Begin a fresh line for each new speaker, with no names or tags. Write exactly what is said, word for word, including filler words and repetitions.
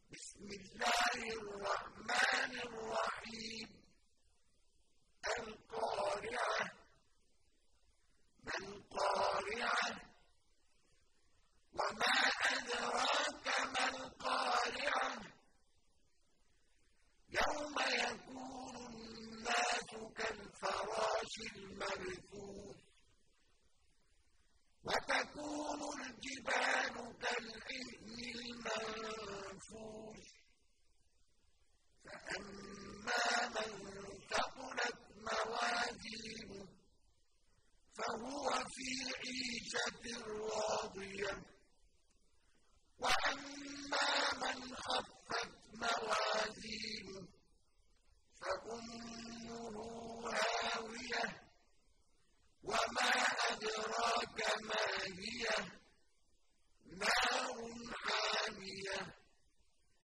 بسم الله الرحمن الرحيم القارعة ما القارعة وما أدراك ما القارعة يوم يكون الناس كالفراش المبثوث وتكون الجبال كالعهن المنفوش فأما من ثقلت موازينه فهو في عيشة راضية وأما من خفت موازينه